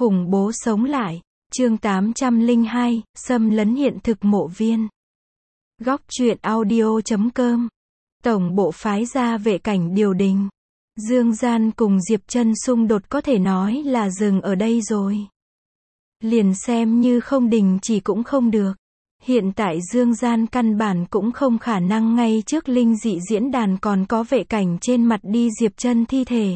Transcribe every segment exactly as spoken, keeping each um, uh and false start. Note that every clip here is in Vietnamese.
Khủng bố sống lại, chương tám trăm lẻ hai, xâm lấn hiện thực mộ viên. Góc truyện audio chấm com. Tổng bộ phái ra vệ cảnh điều đình. Dương Gian cùng Diệp Trân xung đột có thể nói là dừng ở đây rồi. Liền xem như không đình chỉ cũng không được. Hiện tại Dương Gian căn bản cũng không khả năng ngay trước linh dị diễn đàn còn có vệ cảnh trên mặt đi Diệp Trân thi thể.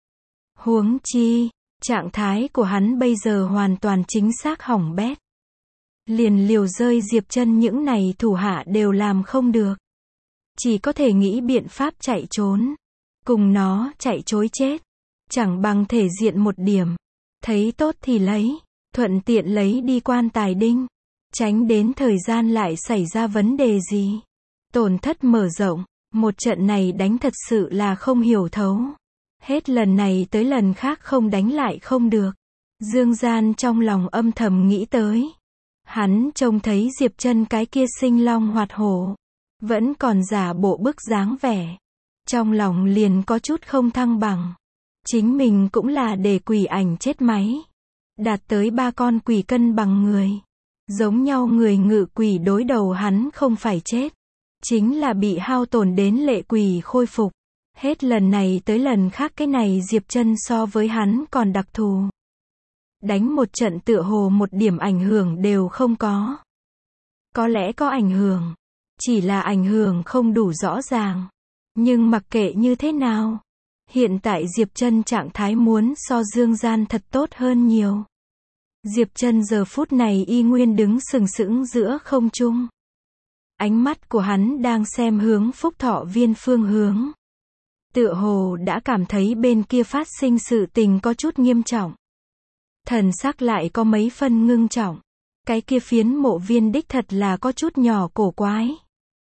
Huống chi, trạng thái của hắn bây giờ hoàn toàn chính xác hỏng bét. Liền liều rơi Diệp Trân những này thủ hạ đều làm không được. Chỉ có thể nghĩ biện pháp chạy trốn. Cùng nó chạy chối chết. Chẳng bằng thể diện một điểm. Thấy tốt thì lấy. Thuận tiện lấy đi quan tài đinh. Tránh đến thời gian lại xảy ra vấn đề gì. Tổn thất mở rộng. Một trận này đánh thật sự là không hiểu thấu. Hết lần này tới lần khác không đánh lại không được. Dương Gian trong lòng âm thầm nghĩ tới. Hắn trông thấy Diệp Trân cái kia sinh long hoạt hổ. Vẫn còn giả bộ bức dáng vẻ. Trong lòng liền có chút không thăng bằng. Chính mình cũng là để quỷ ảnh chết máy. Đạt tới ba con quỷ cân bằng người. Giống nhau người ngự quỷ đối đầu hắn không phải chết. Chính là bị hao tổn đến lệ quỷ khôi phục. Hết lần này tới lần khác cái này Diệp Trân so với hắn còn đặc thù. Đánh một trận tựa hồ một điểm ảnh hưởng đều không có. Có lẽ có ảnh hưởng. Chỉ là ảnh hưởng không đủ rõ ràng. Nhưng mặc kệ như thế nào. Hiện tại Diệp Trân trạng thái muốn so Dương Gian thật tốt hơn nhiều. Diệp Trân giờ phút này y nguyên đứng sừng sững giữa không trung. Ánh mắt của hắn đang xem hướng Phúc Thọ Viên phương hướng. Tựa hồ đã cảm thấy bên kia phát sinh sự tình có chút nghiêm trọng. Thần sắc lại có mấy phân ngưng trọng. Cái kia phiến mộ viên đích thật là có chút nhỏ cổ quái.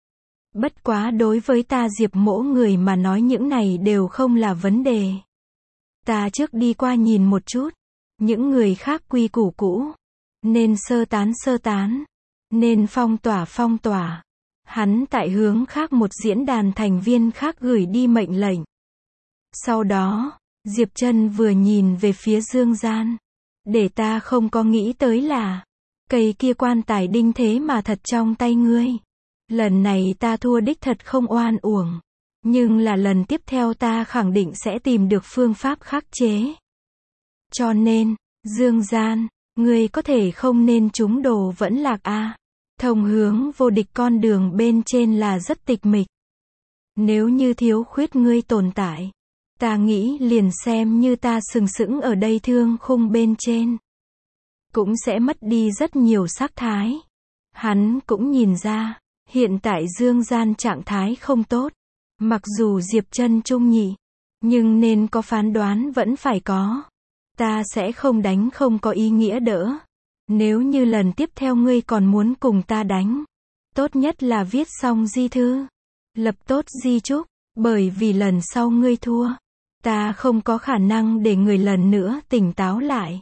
Bất quá đối với ta Diệp mỗ người mà nói những này đều không là vấn đề. Ta trước đi qua nhìn một chút. Những người khác quy củ cũ. Nên sơ tán sơ tán. Nên phong tỏa phong tỏa. Hắn tại hướng khác một diễn đàn thành viên khác gửi đi mệnh lệnh. Sau đó, Diệp Trân vừa nhìn về phía Dương Gian. Để ta không có nghĩ tới là, cây kia quan tài đinh thế mà thật trong tay ngươi. Lần này ta thua đích thật không oan uổng. Nhưng là lần tiếp theo ta khẳng định sẽ tìm được phương pháp khắc chế. Cho nên, Dương Gian, ngươi có thể không nên trúng đồ vẫn lạc a. À. Thông hướng vô địch con đường bên trên là rất tịch mịch. Nếu như thiếu khuyết ngươi tồn tại, ta nghĩ liền xem như ta sừng sững ở đây thương khung bên trên. Cũng sẽ mất đi rất nhiều sắc thái. Hắn cũng nhìn ra, hiện tại Dương Gian trạng thái không tốt. Mặc dù Diệp Trân trung nhị, nhưng nên có phán đoán vẫn phải có. Ta sẽ không đánh không có ý nghĩa đỡ. Nếu như lần tiếp theo ngươi còn muốn cùng ta đánh, tốt nhất là viết xong di thư, lập tốt di chúc, bởi vì lần sau ngươi thua, ta không có khả năng để người lần nữa tỉnh táo lại.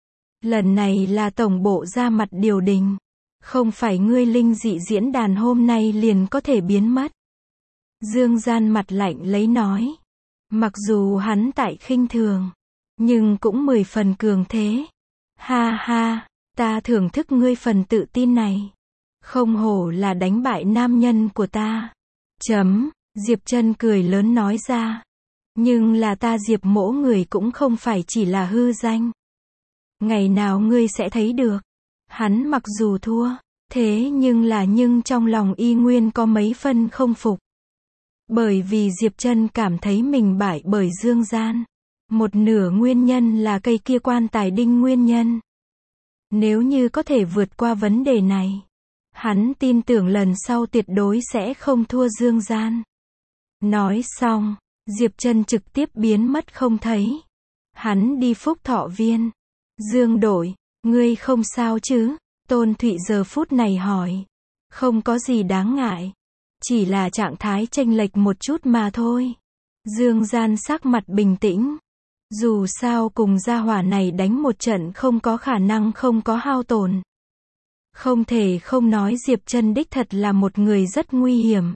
Lần này là tổng bộ ra mặt điều đình, không phải ngươi linh dị diễn đàn hôm nay liền có thể biến mất. Dương Gian mặt lạnh lấy nói, mặc dù hắn tại khinh thường, nhưng cũng mười phần cường thế. Ha ha. Ta thưởng thức ngươi phần tự tin này. Không hổ là đánh bại nam nhân của ta. Chấm, Diệp Trân cười lớn nói ra. Nhưng là ta Diệp mỗ người cũng không phải chỉ là hư danh. Ngày nào ngươi sẽ thấy được. Hắn mặc dù thua, thế nhưng là nhưng trong lòng y nguyên có mấy phân không phục. Bởi vì Diệp Trân cảm thấy mình bại bởi Dương Gian. Một nửa nguyên nhân là cây kia quan tài đinh nguyên nhân. Nếu như có thể vượt qua vấn đề này, hắn tin tưởng lần sau tuyệt đối sẽ không thua Dương Gian. Nói xong, Diệp Trân trực tiếp biến mất không thấy. Hắn đi Phúc Thọ Viên. Dương đội, ngươi không sao chứ? Tôn Thụy giờ phút này hỏi. Không có gì đáng ngại. Chỉ là trạng thái chênh lệch một chút mà thôi. Dương Gian sắc mặt bình tĩnh. Dù sao cùng gia hỏa này đánh một trận không có khả năng không có hao tổn. Không thể không nói Diệp Trân đích thật là một người rất nguy hiểm.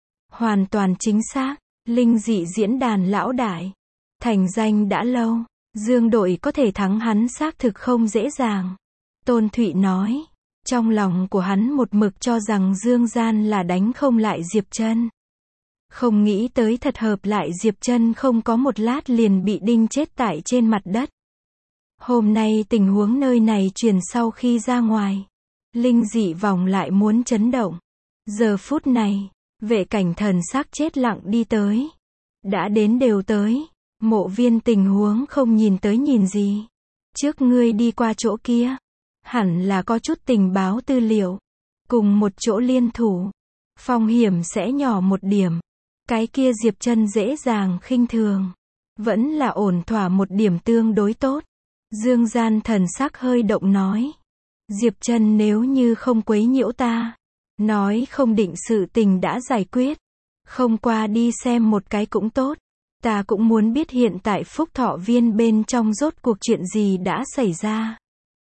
Hoàn toàn chính xác, linh dị diễn đàn lão đại. Thành danh đã lâu, Dương đội có thể thắng hắn xác thực không dễ dàng. Tôn Thụy nói. Trong lòng của hắn một mực cho rằng Dương Gian là đánh không lại Diệp Trân. Không nghĩ tới thật hợp lại Diệp Trân không có một lát liền bị đinh chết tại trên mặt đất. Hôm nay tình huống nơi này truyền sau khi ra ngoài. Linh dị vòng lại muốn chấn động. Giờ phút này, vệ cảnh thần sắc chết lặng đi tới. Đã đến đều tới. Mộ viên tình huống không nhìn tới nhìn gì. Trước ngươi đi qua chỗ kia. Hẳn là có chút tình báo tư liệu. Cùng một chỗ liên thủ. Phong hiểm sẽ nhỏ một điểm. Cái kia Diệp Trân dễ dàng khinh thường. Vẫn là ổn thỏa một điểm tương đối tốt. Dương Gian thần sắc hơi động nói. Diệp Trân nếu như không quấy nhiễu ta. Nói không định sự tình đã giải quyết. Không qua đi xem một cái cũng tốt. Ta cũng muốn biết hiện tại Phúc Thọ Viên bên trong rốt cuộc chuyện gì đã xảy ra.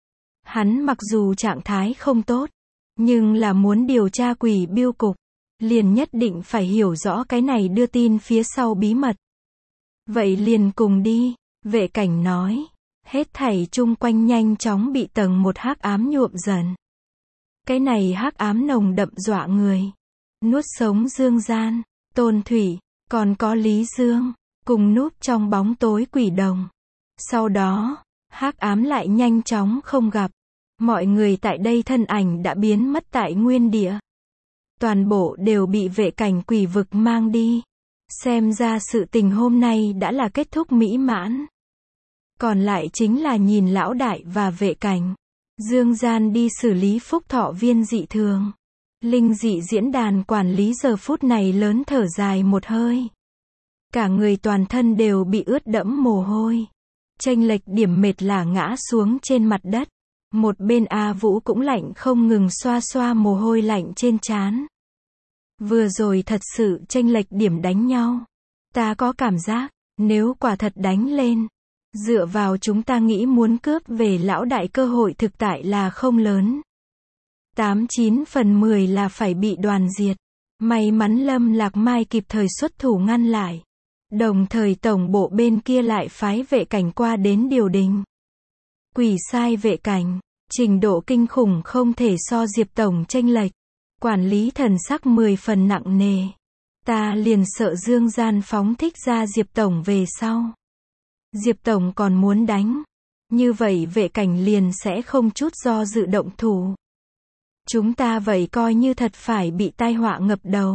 Hắn mặc dù trạng thái không tốt, nhưng là muốn điều tra Quỷ Biêu Cục, liền nhất định phải hiểu rõ cái này đưa tin phía sau bí mật. Vậy liền cùng đi, vệ cảnh nói. Hết thảy chung quanh nhanh chóng bị tầng một hắc ám nhuộm dần. Cái này hắc ám nồng đậm dọa người. Nuốt sống Dương Gian, Tôn Thụy, còn có Lý Dương, cùng núp trong bóng tối quỷ đồng. Sau đó, hắc ám lại nhanh chóng không gặp. Mọi người tại đây thân ảnh đã biến mất tại nguyên địa. Toàn bộ đều bị vệ cảnh quỷ vực mang đi. Xem ra sự tình hôm nay đã là kết thúc mỹ mãn. Còn lại chính là nhìn lão đại và vệ cảnh. Dương Gian đi xử lý Phúc Thọ Viên dị thường. Linh dị diễn đàn quản lý giờ phút này lớn thở dài một hơi. Cả người toàn thân đều bị ướt đẫm mồ hôi. Chênh lệch điểm mệt lả ngã xuống trên mặt đất. Một bên A Vũ cũng lạnh không ngừng xoa xoa mồ hôi lạnh trên trán. Vừa rồi thật sự chênh lệch điểm đánh nhau. Ta có cảm giác, nếu quả thật đánh lên, dựa vào chúng ta nghĩ muốn cướp về lão đại cơ hội thực tại là không lớn. Tám chín phần mười là phải bị đoàn diệt. May mắn Lâm Lạc Mai kịp thời xuất thủ ngăn lại. Đồng thời tổng bộ bên kia lại phái vệ cảnh qua đến điều đình. Quỷ sai vệ cảnh, trình độ kinh khủng không thể so Diệp Tổng chênh lệch. Quản lý thần sắc mười phần nặng nề. Ta liền sợ Dương Gian phóng thích ra Diệp Tổng về sau. Diệp Tổng còn muốn đánh. Như vậy vệ cảnh liền sẽ không chút do dự động thủ. Chúng ta vậy coi như thật phải bị tai họa ngập đầu.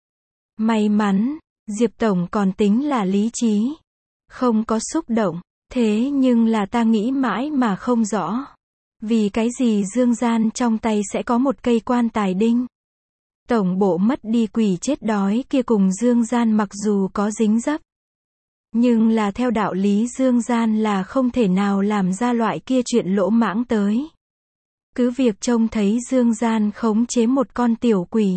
May mắn, Diệp Tổng còn tính là lý trí. Không có xúc động. Thế nhưng là ta nghĩ mãi mà không rõ. Vì cái gì Dương Gian trong tay sẽ có một cây quan tài đinh. Tổng bộ mất đi quỷ chết đói kia cùng Dương Gian mặc dù có dính dấp. Nhưng là theo đạo lý Dương Gian là không thể nào làm ra loại kia chuyện lỗ mãng tới. Cứ việc trông thấy Dương Gian khống chế một con tiểu quỷ.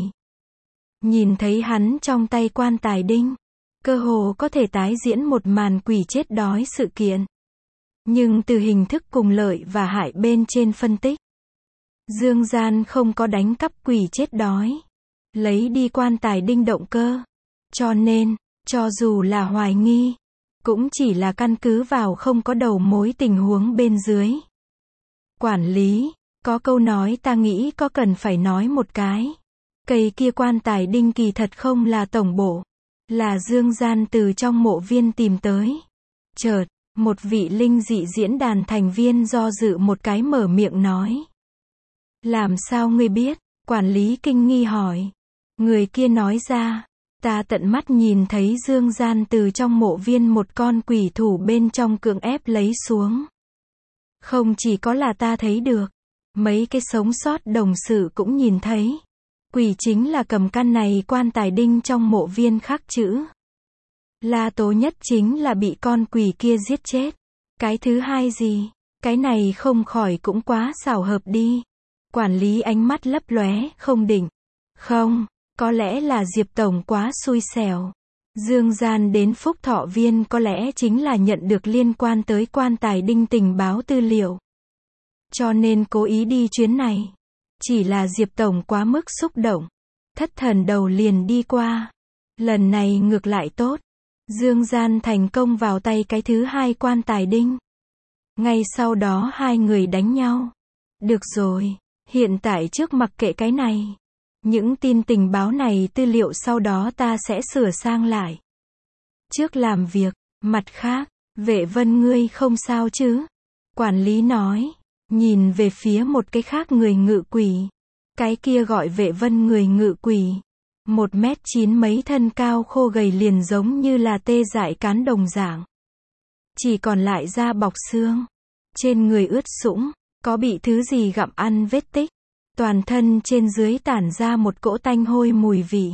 Nhìn thấy hắn trong tay quan tài đinh. Cơ hồ có thể tái diễn một màn quỷ chết đói sự kiện. Nhưng từ hình thức cùng lợi và hại bên trên phân tích. Dương Gian không có đánh cắp quỷ chết đói. Lấy đi quan tài đinh động cơ. Cho nên, cho dù là hoài nghi, cũng chỉ là căn cứ vào không có đầu mối tình huống bên dưới. Quản lý, có câu nói ta nghĩ có cần phải nói một cái. Cây kia quan tài đinh kỳ thật không là tổng bộ. Là Dương Gian từ trong mộ viên tìm tới. Chợt, một vị linh dị diễn đàn thành viên do dự một cái mở miệng nói. Làm sao ngươi biết? Quản lý kinh nghi hỏi. Người kia nói ra. Ta tận mắt nhìn thấy Dương Gian từ trong mộ viên một con quỷ thủ bên trong cưỡng ép lấy xuống. Không chỉ có là ta thấy được. Mấy cái sống sót đồng sự cũng nhìn thấy. Quỷ chính là cầm căn này quan tài đinh trong mộ viên khắc chữ. La tố nhất chính là bị con quỷ kia giết chết. Cái thứ hai gì? Cái này không khỏi cũng quá xảo hợp đi. Quản lý ánh mắt lấp lóe, không định. Không, có lẽ là Diệp Tổng quá xui xẻo. Dương Gian đến Phúc Thọ Viên có lẽ chính là nhận được liên quan tới quan tài đinh tình báo tư liệu. Cho nên cố ý đi chuyến này. Chỉ là Diệp Tổng quá mức xúc động. Thất thần đầu liền đi qua. Lần này ngược lại tốt. Dương Gian thành công vào tay cái thứ hai quan tài đinh. Ngay sau đó hai người đánh nhau. Được rồi, hiện tại trước mặc kệ cái này. Những tin tình báo này tư liệu sau đó ta sẽ sửa sang lại. Trước làm việc, mặt khác, Vệ Vân ngươi không sao chứ? Quản lý nói, nhìn về phía một cái khác người ngự quỷ. Cái kia gọi Vệ Vân người ngự quỷ. Một mét chín mấy thân cao khô gầy liền giống như là tê dại cán đồng dạng. Chỉ còn lại da bọc xương. Trên người ướt sũng, có bị thứ gì gặm ăn vết tích. Toàn thân trên dưới tản ra một cỗ tanh hôi mùi vị.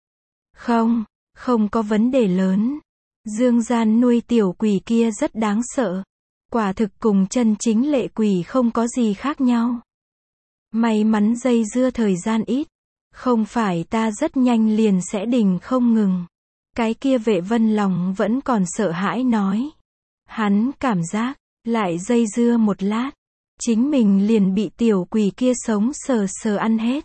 Không, không có vấn đề lớn. Dương Gian nuôi tiểu quỷ kia rất đáng sợ. Quả thực cùng chân chính lệ quỷ không có gì khác nhau. May mắn dây dưa thời gian ít. Không phải ta rất nhanh liền sẽ đình không ngừng. Cái kia Vệ Vân lòng vẫn còn sợ hãi nói. Hắn cảm giác, lại dây dưa một lát. Chính mình liền bị tiểu quỷ kia sống sờ sờ ăn hết.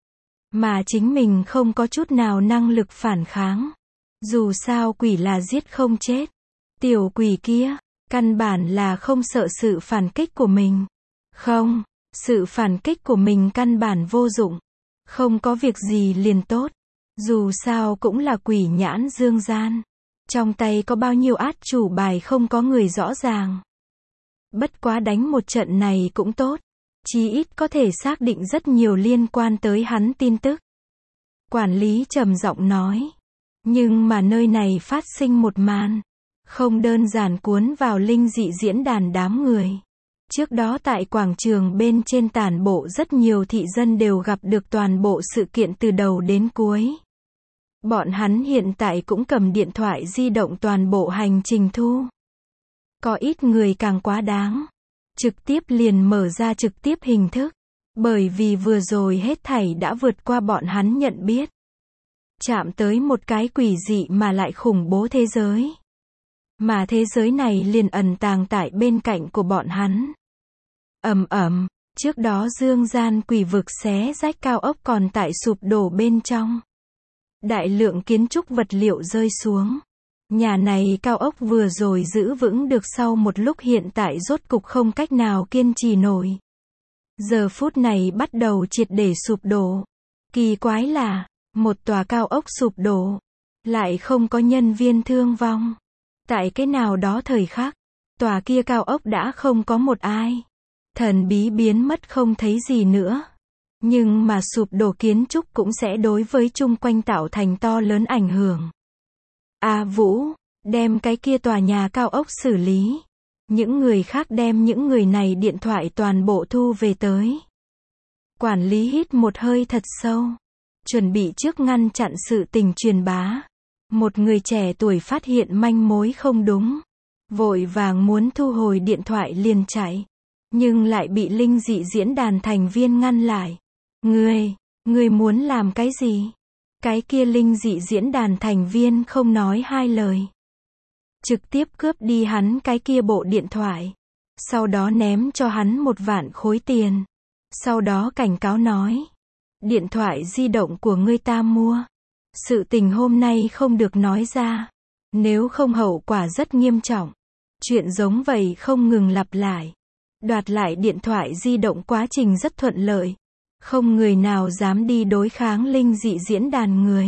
Mà chính mình không có chút nào năng lực phản kháng. Dù sao quỷ là giết không chết. Tiểu quỷ kia, căn bản là không sợ sự phản kích của mình. Không, sự phản kích của mình căn bản vô dụng. Không có việc gì liền tốt. Dù sao cũng là quỷ nhãn Dương Gian. Trong tay có bao nhiêu át chủ bài không có người rõ ràng. Bất quá đánh một trận này cũng tốt. Chí ít có thể xác định rất nhiều liên quan tới hắn tin tức. Quản lý trầm giọng nói. Nhưng mà nơi này phát sinh một màn. Không đơn giản cuốn vào linh dị diễn đàn đám người. Trước đó tại quảng trường bên trên tản bộ rất nhiều thị dân đều gặp được toàn bộ sự kiện từ đầu đến cuối. Bọn hắn hiện tại cũng cầm điện thoại di động toàn bộ hành trình thu. Có ít người càng quá đáng. Trực tiếp liền mở ra trực tiếp hình thức. Bởi vì vừa rồi hết thảy đã vượt qua bọn hắn nhận biết. Chạm tới một cái quỷ dị mà lại khủng bố thế giới. Mà thế giới này liền ẩn tàng tại bên cạnh của bọn hắn. Ầm ầm, trước đó Dương Gian quỷ vực xé rách cao ốc còn tại sụp đổ bên trong. Đại lượng kiến trúc vật liệu rơi xuống. Nhà này cao ốc vừa rồi giữ vững được sau một lúc hiện tại rốt cục không cách nào kiên trì nổi. Giờ phút này bắt đầu triệt để sụp đổ. Kỳ quái là, một tòa cao ốc sụp đổ, lại không có nhân viên thương vong. Tại cái nào đó thời khắc, tòa kia cao ốc đã không có một ai. Thần bí biến mất không thấy gì nữa. Nhưng mà sụp đổ kiến trúc cũng sẽ đối với chung quanh tạo thành to lớn ảnh hưởng. A Vũ, đem cái kia tòa nhà cao ốc xử lý. Những người khác đem những người này điện thoại toàn bộ thu về tới. Quản lý hít một hơi thật sâu. Chuẩn bị trước ngăn chặn sự tình truyền bá. Một người trẻ tuổi phát hiện manh mối không đúng. Vội vàng muốn thu hồi điện thoại liền chạy. Nhưng lại bị linh dị diễn đàn thành viên ngăn lại. Ngươi, ngươi muốn làm cái gì? Cái kia linh dị diễn đàn thành viên không nói hai lời. Trực tiếp cướp đi hắn cái kia bộ điện thoại. Sau đó ném cho hắn một vạn khối tiền. Sau đó cảnh cáo nói. Điện thoại di động của ngươi ta mua. Sự tình hôm nay không được nói ra. Nếu không hậu quả rất nghiêm trọng. Chuyện giống vậy không ngừng lặp lại. Đoạt lại điện thoại di động quá trình rất thuận lợi. Không người nào dám đi đối kháng linh dị diễn đàn người.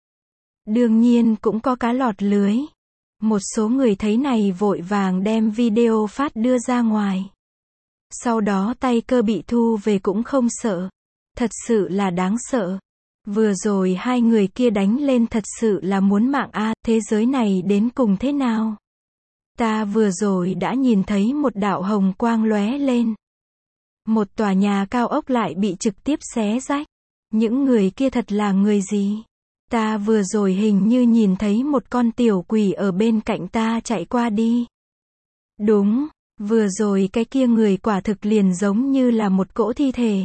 Đương nhiên cũng có cá lọt lưới. Một số người thấy này vội vàng đem video phát đưa ra ngoài. Sau đó tay cơ bị thu về cũng không sợ. Thật sự là đáng sợ. Vừa rồi hai người kia đánh lên thật sự là muốn mạng a, thế giới này đến cùng thế nào? Ta vừa rồi đã nhìn thấy một đạo hồng quang lóe lên. Một tòa nhà cao ốc lại bị trực tiếp xé rách. Những người kia thật là người gì? Ta vừa rồi hình như nhìn thấy một con tiểu quỷ ở bên cạnh ta chạy qua đi. Đúng, vừa rồi cái kia người quả thực liền giống như là một cỗ thi thể.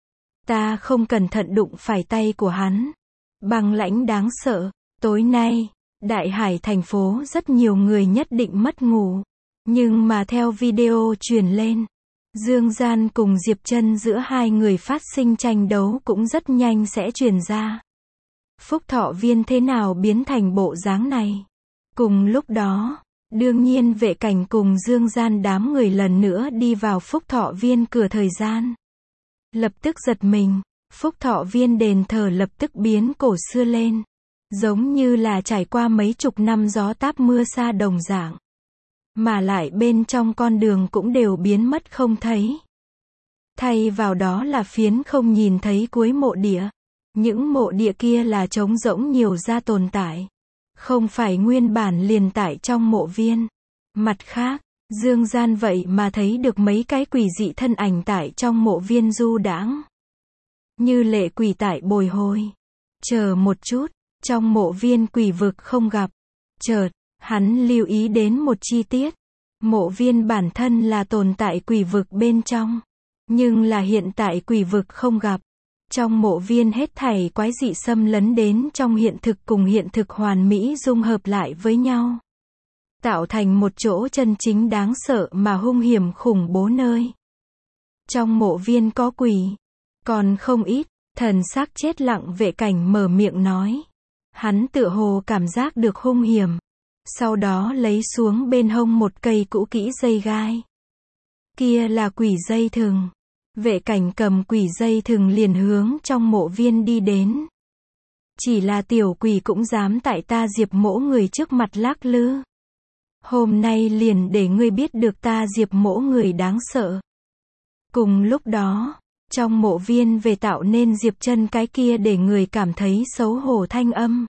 Ta không cẩn thận đụng phải tay của hắn. Băng lãnh đáng sợ. Tối nay, Đại Hải thành phố rất nhiều người nhất định mất ngủ. Nhưng mà theo video truyền lên, Dương Gian cùng Diệp Trân giữa hai người phát sinh tranh đấu cũng rất nhanh sẽ truyền ra. Phúc Thọ Viên thế nào biến thành bộ dáng này? Cùng lúc đó, Đương nhiên vệ cảnh cùng Dương Gian đám người lần nữa đi vào Phúc Thọ Viên cửa thời gian. Lập tức giật mình, Phúc Thọ Viên đền thờ lập tức biến cổ xưa lên. Giống như là trải qua mấy chục năm gió táp mưa xa đồng dạng. Mà lại bên trong con đường cũng đều biến mất không thấy. Thay vào đó là phiến không nhìn thấy cuối mộ địa. Những mộ địa kia là trống rỗng nhiều ra tồn tại. Không phải nguyên bản liền tại trong mộ viên. Mặt khác, Dương Gian vậy mà thấy được mấy cái quỷ dị thân ảnh tại trong mộ viên du đãng. Như lệ quỷ tại bồi hồi. Chờ một chút, trong mộ viên quỷ vực không gặp. Chợt, hắn lưu ý đến một chi tiết. Mộ viên bản thân là tồn tại quỷ vực bên trong. Nhưng là hiện tại quỷ vực không gặp. Trong mộ viên hết thảy quái dị xâm lấn đến trong hiện thực cùng hiện thực hoàn mỹ dung hợp lại với nhau. Tạo thành một chỗ chân chính đáng sợ mà hung hiểm khủng bố nơi. Trong mộ viên có quỷ. Còn không ít, thần xác chết lặng vệ cảnh mở miệng nói. Hắn tựa hồ cảm giác được hung hiểm. Sau đó lấy xuống bên hông một cây cũ kỹ dây gai. Kia là quỷ dây thừng. Vệ cảnh cầm quỷ dây thừng liền hướng trong mộ viên đi đến. Chỉ là tiểu quỷ cũng dám tại ta Diệp Mỗ người trước mặt lác lư. Hôm nay liền để ngươi biết được ta Diệp Mỗ người đáng sợ. Cùng lúc đó, trong mộ viên về tạo nên Diệp Chân cái kia để người cảm thấy xấu hổ thanh âm.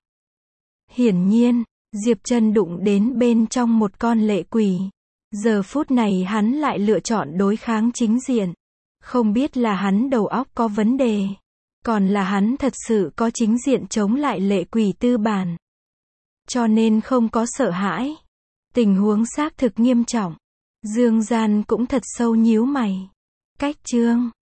Hiển nhiên, Diệp Chân đụng đến bên trong một con lệ quỷ. Giờ phút này hắn lại lựa chọn đối kháng chính diện. Không biết là hắn đầu óc có vấn đề. Còn là hắn thật sự có chính diện chống lại lệ quỷ tư bản. Cho nên không có sợ hãi. Tình huống xác thực nghiêm trọng. Dương Gian cũng thật sâu nhíu mày. Cách chương